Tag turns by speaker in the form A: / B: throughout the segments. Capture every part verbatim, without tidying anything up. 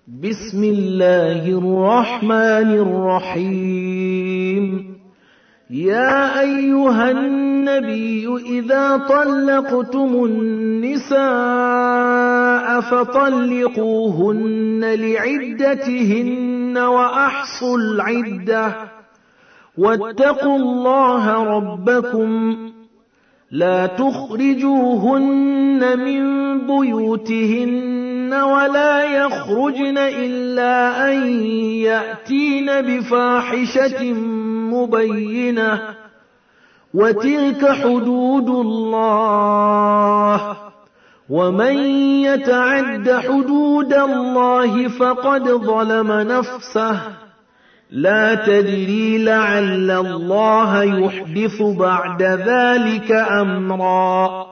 A: بسم الله الرحمن الرحيم. يا أيها النبي إذا طلقتم النساء فطلقوهن لعدتهن وأحصوا العدة واتقوا الله ربكم لا تخرجوهن من بيوتهن ولا يخرجن إلا أن يأتين بفاحشة مبينة وتلك حدود الله ومن يتعد حدود الله فقد ظلم نفسه لا تدري لعل الله يحدث بعد ذلك أمرا.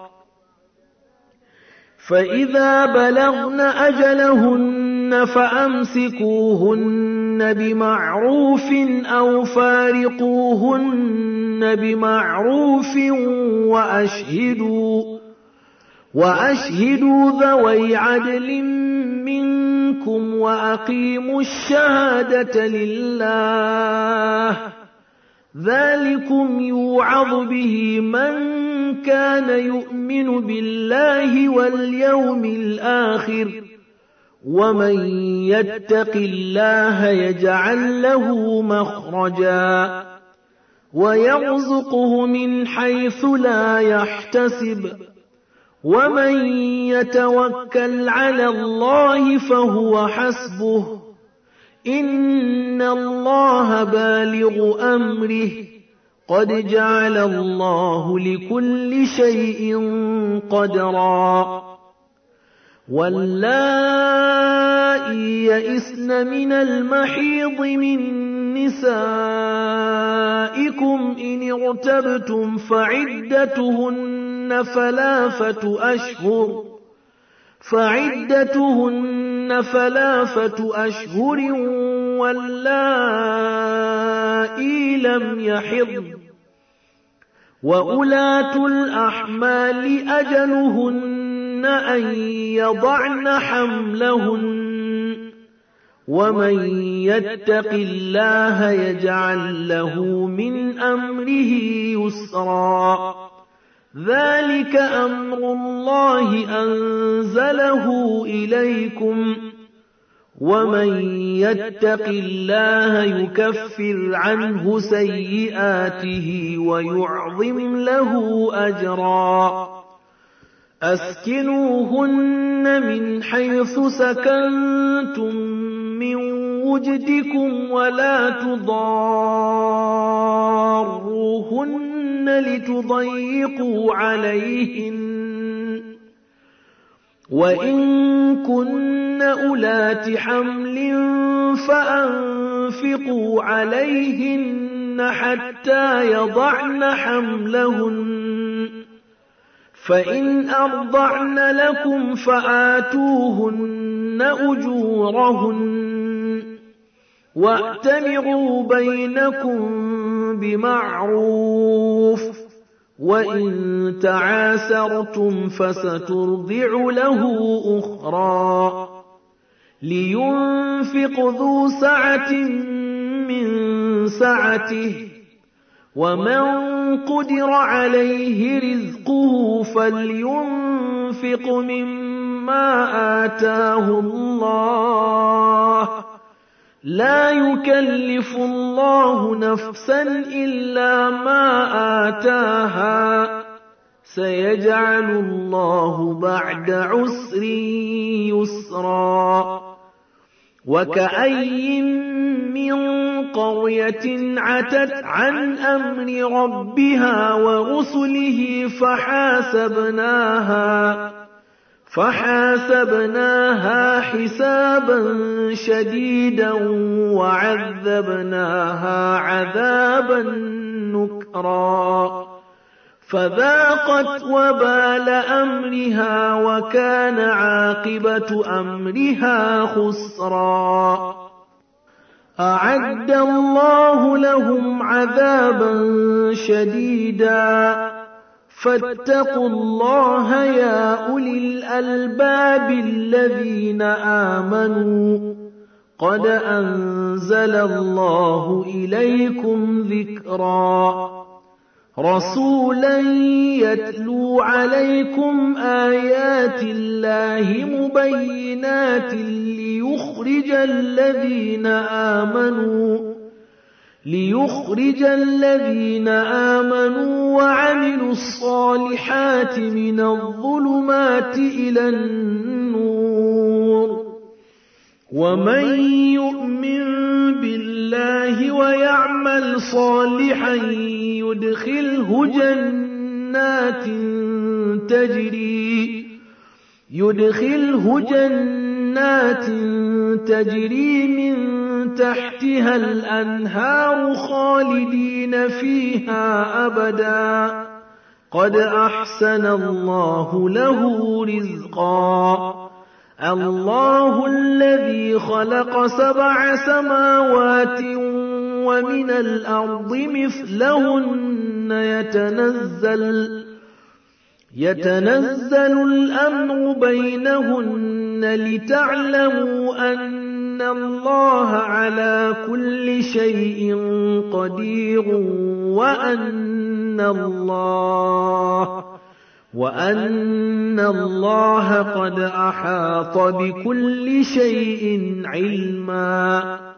A: فإذا بلغن أجلهن فأمسكوهن بمعروف أو فارقوهن بمعروف وأشهدوا وأشهدوا ذوي عدل منكم وأقيموا الشهادة لله ذلكم يوعظ به من كان يؤمن بالله واليوم الآخر ومن يتق الله يجعل له مخرجا ويرزقه من حيث لا يحتسب ومن يتوكل على الله فهو حسبه إن الله بالغ أمره قد جعل الله لكل شيء قدرا. واللائي يئسن من المحيض من نسائكم إن ارتبتم فعدتهن ثلاثة أشهر فعدتهن ثلاثة أشهر واللائي لم يحضن وأولاة الأحمال أجلهن أن يضعن حملهن ومن يتق الله يجعل له من أمره يسرا ذلك أمر الله أنزله إليكم ومن يتق الله يكفر عنه سيئاته ويعظم له أجرا. أسكنوهن من حيث سكنتم من وجدكم ولا تضاروهن لتضيقوا عليهن وإن كن أولات حمل فأنفقوا عليهن حتى يضعن حملهن فإن أرضعن لكم فآتوهن أجورهن وأتمروا بينكم بمعروف وإن تعاسرتم فسترضع له أخرى لينفق ذو سعة من سعته ومن قدر عليه رزقه فلينفق مما آتاه الله لا يكلف الله نفسا إلا ما آتاها سيجعل الله بعد عسر يسرا. وكأي من قرية عتت عن أمر ربها ورسله فحاسبناها فحاسبناها حسابا شديدا وعذبناها عذابا نكرا فذاقت وبال أمرها وكان عاقبة أمرها خسرا. أعد الله لهم عذابا شديدا فاتقوا الله يا أولي الألباب الذين آمنوا قد أنزل الله إليكم ذكرا رسولا يتلو عليكم آيات الله مبينات ليخرج الذين آمنوا ليخرج الذين آمنوا وعملوا الصالحات من الظلمات إلى النور ومن يؤمن بالله ويعمل صالحا يدخله جنات تجري يدخله جنات تجري من تحتها الأنهار خالدين فيها أبدا قد أحسن الله له رزقا الله الذي خلق سبع سماوات ومن الأرض مثلهن يتنزل يتنزل الأمر بينهن لتعلموا أن الله على كل شيء قدير وأن الله وأن الله قد أحاط بكل شيء علما